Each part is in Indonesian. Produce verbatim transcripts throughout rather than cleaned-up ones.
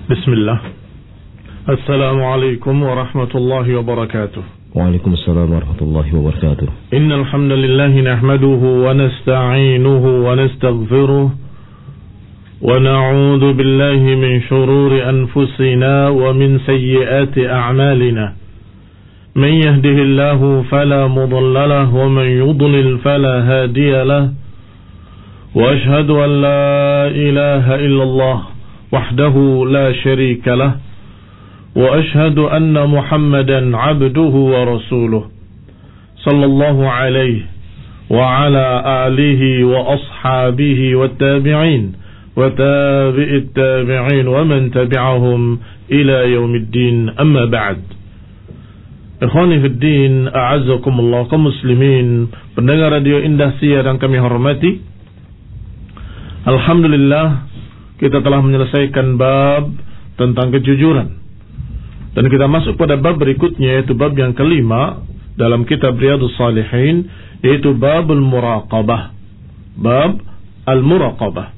Bismillah. Assalamualaikum warahmatullahi wabarakatuh. Waalaikumsalam warahmatullahi wabarakatuh. Innal hamdalillah nahmaduhu wa nasta'inuhu wa nastaghfiruh wa na'udzu billahi min shururi anfusina wa min sayyiati a'malina. Man yahdihillahu fala mudilla lahu wa man yudlil fala hadiya lahu. Wa ashhadu an la ilaha illallah wahdahu la syarika lah wa ashhadu anna Muhammadan abduhu wa rasuluh sallallahu alaihi wa ala alihi wa ashabihi wa tabi'in wa tabi'it tabi'in wa man tabi'ahum ila yaumiddin, amma ba'd. Ikhwani fid din, a'azzakumullah, kaum muslimin pendengar radio Indah Siar yang kami hormati, alhamdulillah kita telah menyelesaikan bab tentang kejujuran. Dan kita masuk pada bab berikutnya, yaitu bab yang kelima dalam kitab Riyadhus Shalihin, yaitu babul muraqabah. Bab al-muraqabah.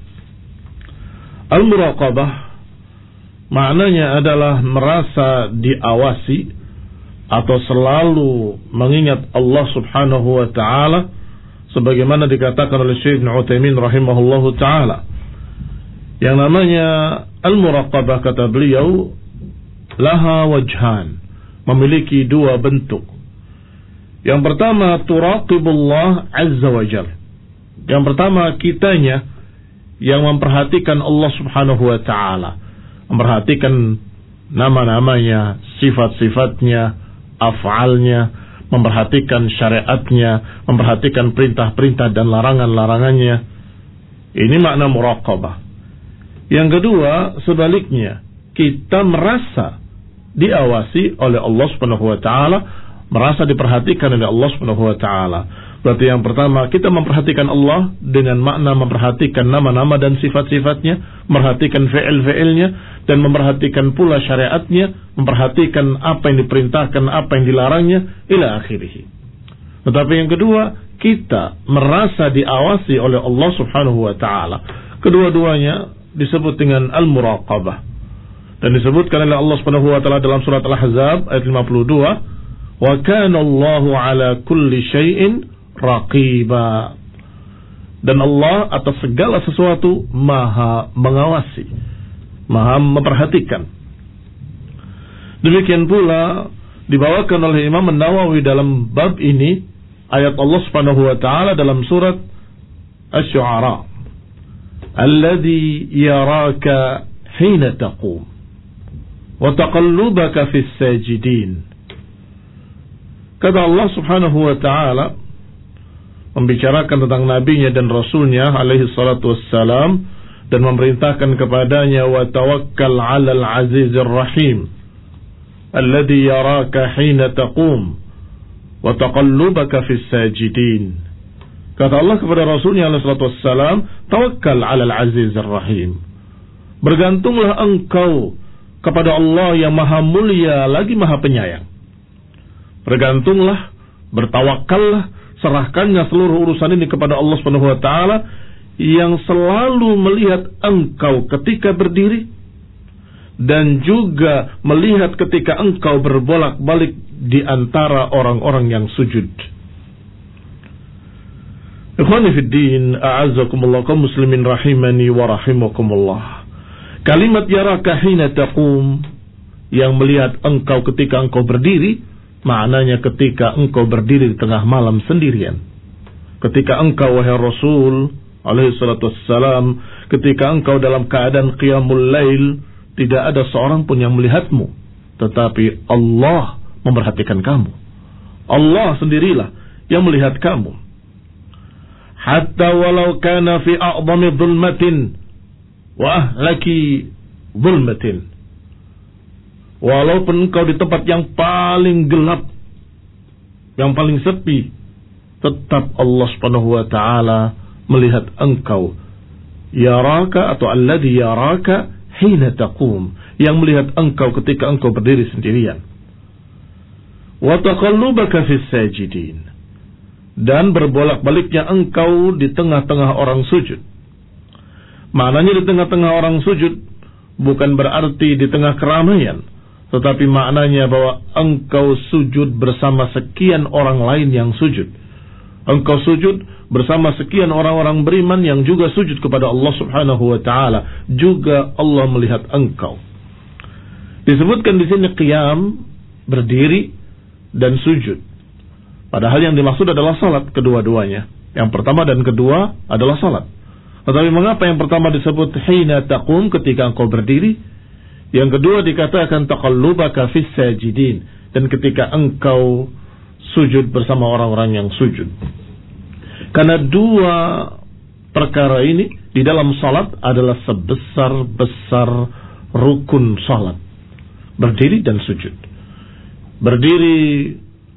Al-muraqabah maknanya adalah merasa diawasi atau selalu mengingat Allah Subhanahu wa taala, sebagaimana dikatakan oleh Syekh Ibnu Utsaimin rahimahullahu taala. Yang namanya al-muraqabah, kata beliau, laha wajhan, memiliki dua bentuk. Yang pertama, turaqibullah azza wa jal. Yang pertama, kitanya yang memperhatikan Allah subhanahu wa ta'ala, memperhatikan nama-namanya, sifat-sifatnya, af'alnya, memperhatikan syariatnya, memperhatikan perintah-perintah dan larangan-larangannya. Ini makna muraqabah. Yang kedua, sebaliknya, kita merasa diawasi oleh Allah Subhanahu wa taala, merasa diperhatikan oleh Allah Subhanahu wa taala. Berarti yang pertama, kita memperhatikan Allah dengan makna memperhatikan nama-nama dan sifat-sifatnya, memperhatikan fi'il-fi'ilnya, dan memperhatikan pula syariatnya, memperhatikan apa yang diperintahkan, apa yang dilarangnya, ila akhirih. Tetapi yang kedua, kita merasa diawasi oleh Allah Subhanahu wa taala. Kedua-duanya disebut dengan al-muraqabah, dan disebutkan oleh Allah Subhanahu wa taala dalam surat Al-Ahzab ayat lima puluh dua, wa kana Allahu ala kulli syai'in raqiba, dan Allah atas segala sesuatu maha mengawasi, maha memperhatikan. Demikian pula dibawakan oleh Imam An-Nawawi dalam bab ini ayat Allah Subhanahu wa taala dalam surat Asy-Syu'ara, alladzi yaraka hina taqum wa taqallubaka fis sajidin. Kata Allah Subhanahu wa taala membicarakan tentang nabinya dan rasulnya alaihi salatu wassalam, dan memerintahkan kepadanya, wa tawakkal 'alal 'azizir rahim alladzi yaraka hina taqum wa taqallubaka fis sajidin. Kata Allah kepada Rasulnya alaihi salatu wassalam, tawakkal 'alal 'azizir rahim, bergantunglah engkau kepada Allah yang maha mulia lagi maha penyayang. Bergantunglah, bertawakallah, serahkannya seluruh urusan ini kepada Allah Subhanahu wa taala yang selalu melihat engkau ketika berdiri dan juga melihat ketika engkau berbolak-balik di antara orang-orang yang sujud. Ikhwani fid din, a'azzakumullah, kaum muslimin rahimani wa rahimakumullah. Kalimat yaraka hina taqum, yang melihat engkau ketika engkau berdiri, maknanya ketika engkau berdiri di tengah malam sendirian. Ketika engkau, wahai Rasul alaihi salatu wassalam, ketika engkau dalam keadaan qiyamul lail, tidak ada seorang pun yang melihatmu, tetapi Allah memperhatikan kamu. Allah sendirilah yang melihat kamu. Hatta walau kana fi a'dhami dhulmatin wa ahlaki dhulmatin, walaupun engkau di tempat yang paling gelap, yang paling sepi, tetap Allah Subhanahu wa taala melihat engkau. Yaraka atau alladhi yaraka hina taqum, yang melihat engkau ketika engkau berdiri sendirian. Wa taqallubaka fis sajidin, dan berbolak-baliknya engkau di tengah-tengah orang sujud. Maknanya di tengah-tengah orang sujud bukan berarti di tengah keramaian, tetapi maknanya bahwa engkau sujud bersama sekian orang lain yang sujud. Engkau sujud bersama sekian orang-orang beriman yang juga sujud kepada Allah Subhanahu wa taala. Juga Allah melihat engkau. Disebutkan di sini qiyam, berdiri, dan sujud. Padahal yang dimaksud adalah salat kedua-duanya. Yang pertama dan kedua adalah salat. Tetapi mengapa yang pertama disebut hina taqum, ketika engkau berdiri? Yang kedua dikatakan taqallubaka fis sajidin, dan ketika engkau sujud bersama orang-orang yang sujud. Karena dua perkara ini di dalam salat adalah sebesar-besar rukun salat. Berdiri dan sujud. Berdiri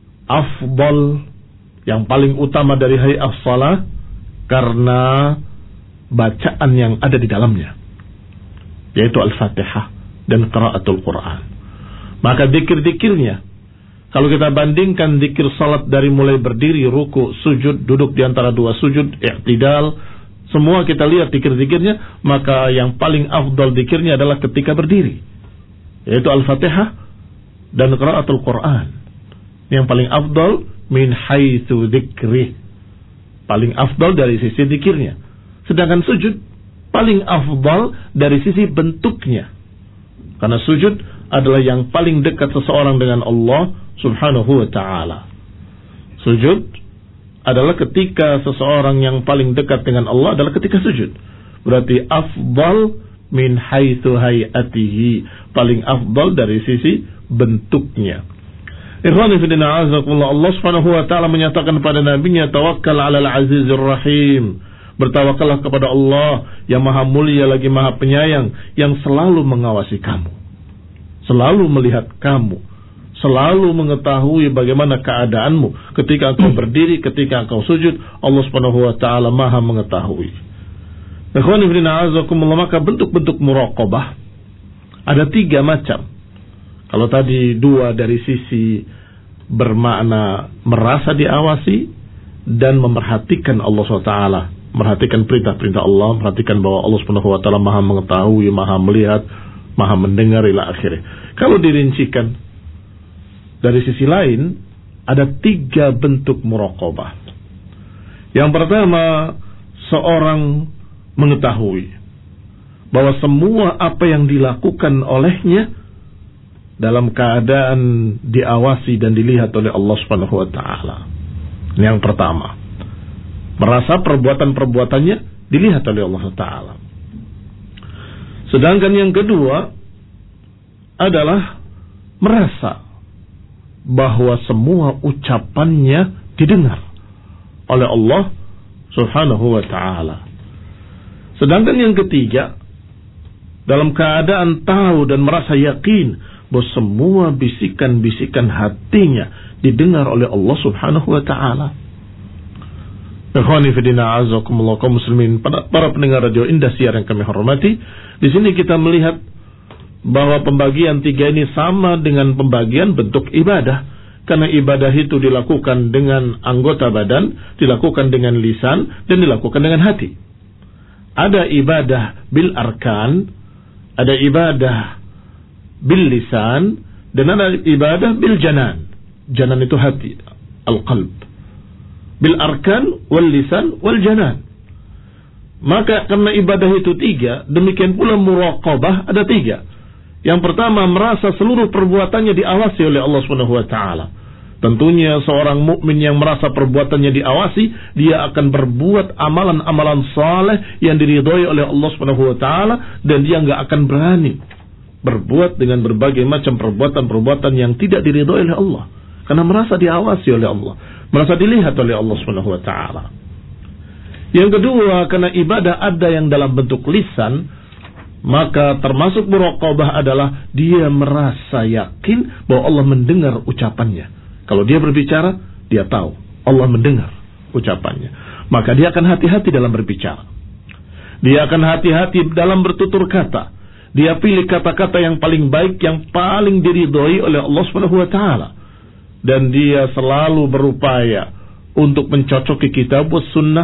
afdal, yang paling utama dari hay'ah salat, karena bacaan yang ada di dalamnya, yaitu Al-Fatihah dan qiraatul Quran. Maka zikir-zikirnya, kalau kita bandingkan zikir salat dari mulai berdiri, ruku, sujud, duduk di antara dua sujud, i'tidal, semua kita lihat zikir-zikirnya, maka yang paling afdal zikirnya adalah ketika berdiri, yaitu Al-Fatihah dan qiraatul Quran. Yang paling afdal min haitsu dzikrih, paling afdal dari sisi zikirnya. Sedangkan sujud paling afdal dari sisi bentuknya. Karena sujud adalah yang paling dekat seseorang dengan Allah Subhanahu wa ta'ala. Sujud adalah ketika seseorang yang paling dekat dengan Allah adalah ketika sujud. Berarti afdal min haitsu hayatihi, paling afdal dari sisi bentuknya. Ikhwani fi din, a'azakumullah, Allah Subhanahu wa ta'ala menyatakan pada nabinya, tawakkal 'alal 'azizir rahim. Bertawakallah kepada Allah yang maha mulia lagi maha penyayang, yang selalu mengawasi kamu, selalu melihat kamu, selalu mengetahui bagaimana keadaanmu ketika engkau berdiri, ketika engkau sujud. Allah Subhanahu wa ta'ala maha mengetahui. Ikhwani fillah, azakumullah, maka bentuk-bentuk muraqabah ada tiga macam. Kalau tadi dua dari sisi bermakna merasa diawasi dan memperhatikan Allah subhanahu wa taala, merhatikan perintah-perintah Allah, perhatikan bahwa Allah Subhanahu wa taala maha mengetahui, maha melihat, maha mendengar ila akhirnya. Kalau dirincikan dari sisi lain, ada tiga bentuk muraqabah. Yang pertama, seorang mengetahui bahwa semua apa yang dilakukan olehnya dalam keadaan diawasi dan dilihat oleh Allah Subhanahu wa taala. Yang pertama, merasa perbuatan-perbuatannya dilihat oleh Allah Ta'ala. Sedangkan yang kedua adalah merasa bahwa semua ucapannya didengar oleh Allah Subhanahu wa ta'ala. Sedangkan yang ketiga, dalam keadaan tahu dan merasa yakin bahwa semua bisikan-bisikan hatinya didengar oleh Allah Subhanahu wa ta'ala. Ikhwani fillah, azakumullah, kaum muslimin, para, para pendengar radio Indosiar yang kami hormati, di sini kita melihat bahwa pembagian tiga ini sama dengan pembagian bentuk ibadah, karena ibadah itu dilakukan dengan anggota badan, dilakukan dengan lisan, dan dilakukan dengan hati. Ada ibadah bil arkan, ada ibadah bil lisan, dan ada ibadah bil janan. Janan itu hati, al-qalb. Bil arkan wal lisan wal janan. Maka karena ibadah itu tiga, demikian pula muraqabah ada tiga. Yang pertama, merasa seluruh perbuatannya diawasi oleh Allah Subhanahu wa taala. Tentunya seorang mukmin yang merasa perbuatannya diawasi, dia akan berbuat amalan-amalan saleh yang diridhoi oleh Allah Subhanahu wa taala, dan dia enggak akan berani berbuat dengan berbagai macam perbuatan-perbuatan yang tidak diridhoi oleh Allah, karena merasa diawasi oleh Allah, merasa dilihat oleh Allah Subhanahu wa taala. Yang kedua, karena ibadah ada yang dalam bentuk lisan, maka termasuk muraqabah adalah dia merasa yakin bahwa Allah mendengar ucapannya. Kalau dia berbicara, dia tahu Allah mendengar ucapannya. Maka dia akan hati-hati dalam berbicara. Dia akan hati-hati dalam bertutur kata. Dia pilih kata-kata yang paling baik, yang paling diridhoi oleh Allah Subhanahu wa taala. Dan dia selalu berupaya untuk mencocoki kitab was sunnah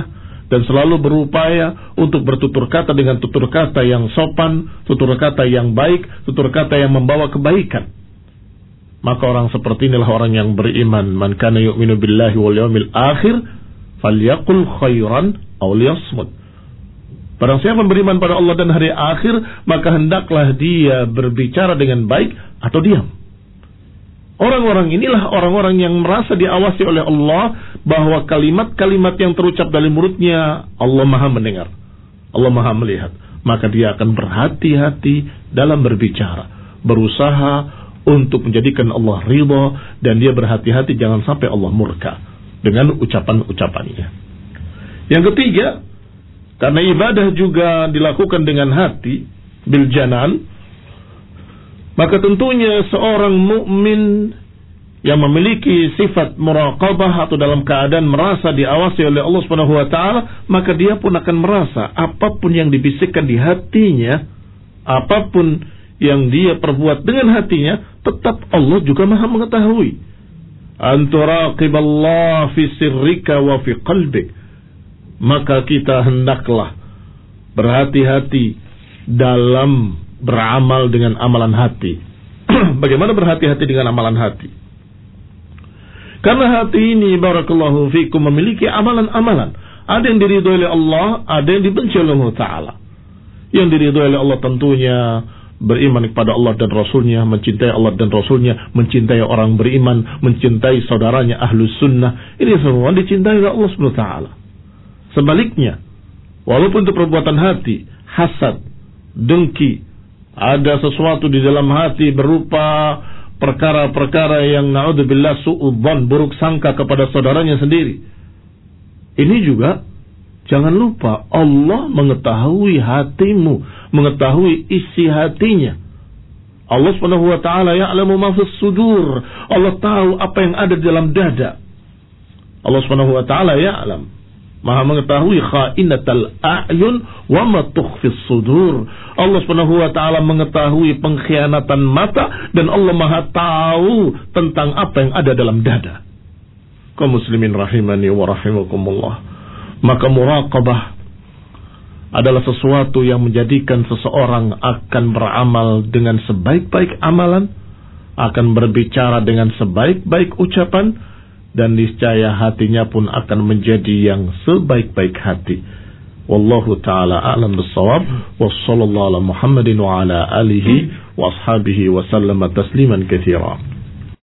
dan selalu berupaya untuk bertutur kata dengan tutur kata yang sopan, tutur kata yang baik, tutur kata yang membawa kebaikan. Maka orang seperti inilah orang yang beriman. Man kana yu'minu billahi wal yawmil akhir falyaqul khairan aw liyasmut. Barang siapa beriman pada Allah dan hari akhir, maka hendaklah dia berbicara dengan baik atau diam. Orang-orang inilah orang-orang yang merasa diawasi oleh Allah, bahwa kalimat-kalimat yang terucap dari mulutnya Allah Maha mendengar, Allah Maha melihat. Maka dia akan berhati-hati dalam berbicara, berusaha untuk menjadikan Allah ridha, dan dia berhati-hati jangan sampai Allah murka dengan ucapan-ucapannya. Yang ketiga, karena ibadah juga dilakukan dengan hati, bil janan, maka tentunya seorang mukmin yang memiliki sifat muraqabah atau dalam keadaan merasa diawasi oleh Allah Subhanahu wa taala, maka dia pun akan merasa apapun yang dibisikkan di hatinya, apapun yang dia perbuat dengan hatinya, tetap Allah juga Maha mengetahui. Anturaqiballah fi sirrika wa fi qalbik. Maka kita hendaklah berhati-hati dalam beramal dengan amalan hati. Bagaimana berhati-hati dengan amalan hati? Karena hati ini, barakallahu fikum, memiliki amalan-amalan. Ada yang diridhoi oleh Allah, ada yang dibenci oleh Allah Ta'ala. Yang diridhoi oleh Allah tentunya beriman kepada Allah dan Rasulnya, mencintai Allah dan Rasulnya, mencintai orang beriman, mencintai saudaranya ahlus sunnah. Ini semua dicintai oleh Allah Subhanahu wa Ta'ala. Sebaliknya, walaupun itu perbuatan hati, hasad, dengki, ada sesuatu di dalam hati berupa perkara-perkara yang na'udzubillah su'udzan, buruk sangka kepada saudaranya sendiri. Ini juga jangan lupa Allah mengetahui hatimu, mengetahui isi hatinya. Allah Subhanahu wa taala ya'lamu ma fis sudur. Allah tahu apa yang ada di dalam dada. Allah Subhanahu wa taala ya'lam, Maha mengetahui kha'inatal a'yun wa ma tukhfis sudur. Allah Subhanahu wa taala mengetahui pengkhianatan mata, dan Allah Maha tahu tentang apa yang ada dalam dada. Kaum muslimin rahimani wa rahimakumullah. Maka muraqabah adalah sesuatu yang menjadikan seseorang akan beramal dengan sebaik-baik amalan, akan berbicara dengan sebaik-baik ucapan, dan niscaya hatinya pun akan menjadi yang sebaik-baik hati. Wallahu ta'ala a'lam bis-shawab. Wa sallallahu ala Muhammadin wa ala alihi wa ashabihi wa sallama tasliman katsira.